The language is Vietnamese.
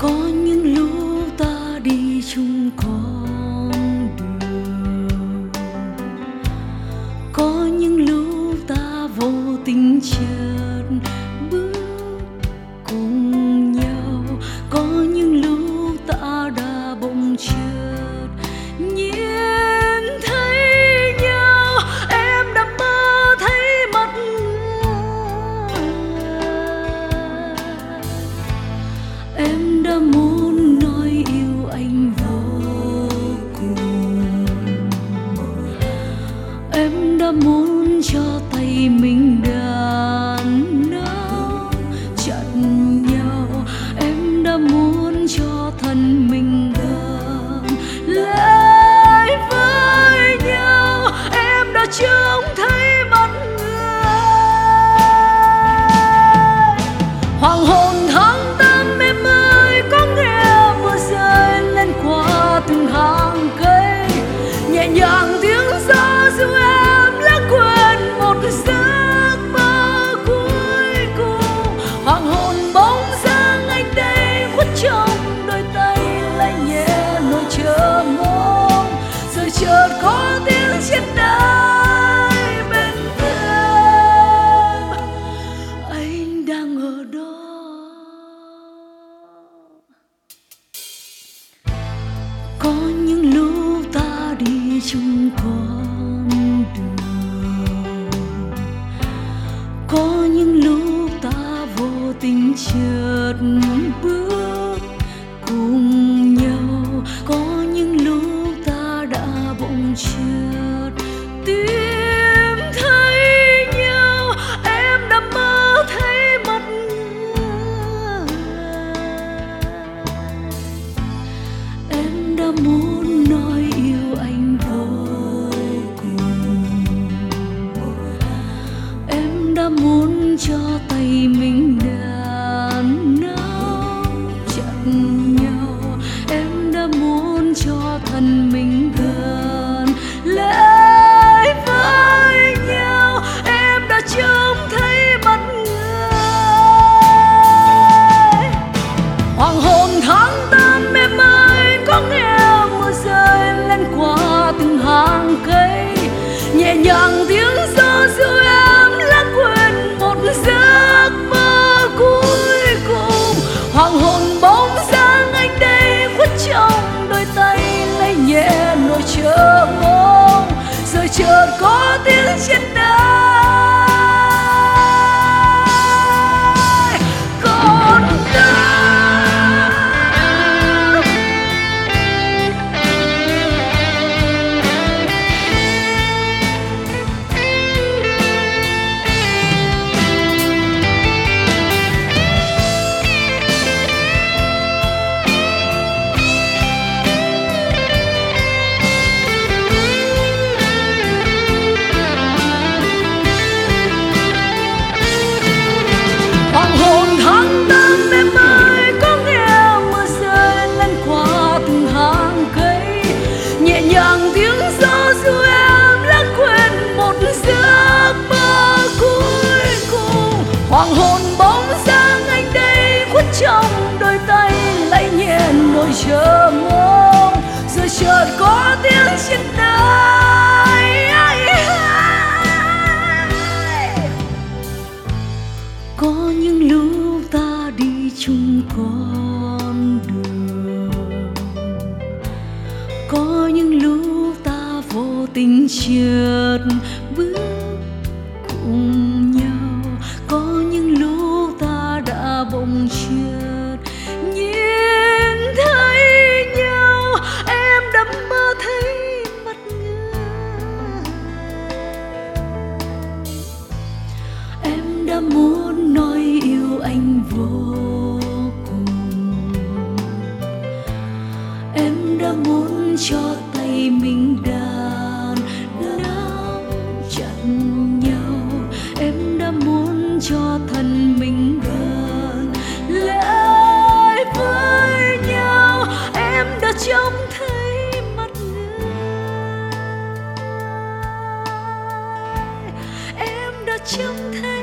Có những lúc ta đi chung con đường, có những lúc ta vô tình chợt bước cùng nhau, có những lúc ta đã bỗng chợt nhìn thấy nhau. Em đã mơ thấy mặt người, em đã muốn nói yêu anh vô cùng, em đã muốn cho tay mình đàn nắm chặt nhau, em đã muốn cho thân mình gần lại với nhau. Em đã trông thấy mặt người, hoàng hôn tháng 8 em ơi, có nghe mưa rơi lên qua từng hàng cây, nhẹ nhàng tiếng gió du em lãng quên một giấc mơ cuối cùng. Hoàng hôn bóng dáng anh đây khuất trong đôi tay lay nhẹ nỗi chờ mong, rồi chợt có tiếng chiếc đài bên em, anh đang ở đó. Có những lúc ta đi chung con đường, có những lúc ta vô tình chợt bước cùng nhau, có những lúc ta đã bỗng chợt tìm thấy nhau. Em đã mơ thấy mặt người, em đã muốn nói yêu anh vô cùng, em đã muốn cho tay mình đàn nắm chặt nhau, em đã muốn cho thân mình gần lại với nhau. Em đã trông thấy mặt người, hoàng hôn tháng 8 em ơi, có nghe mưa rơi lên qua từng hàng cây, nhẹ nhàng tiếng gió du em lãng quên một giấc mơ cuối cùng. Hoàng hôn bóng dáng anh đây khuất trong đôi tay lay nhẹ nỗi chờ mong, rồi chợt có tiếng trên đài còn đang. Hoàng hôn tháng 8 em ơi, có nghe mưa rơi lên qua từng hàng cây, nhẹ nhàng tiếng gió du em lãng quên một giấc mơ cuối cùng. Hoàng hôn bóng dáng anh đây khuất trong đôi tay lay nhẹ nỗi chờ mong, rồi chợt có tiếng trên đài có những lúc ta đi chung con đường, có những lúc ta vô tình chợt bước cùng nhau, có những lúc ta đã bỗng chợt nhìn thấy nhau. Em đã mơ thấy mặt người, em đã muốn nói yêu anh vô cùng, em đã muốn cho tay mình đàn nắm chặt nhau, em đã muốn cho thân mình gần lại với nhau. Em đã trông thấy mặt người, em đã trông thấy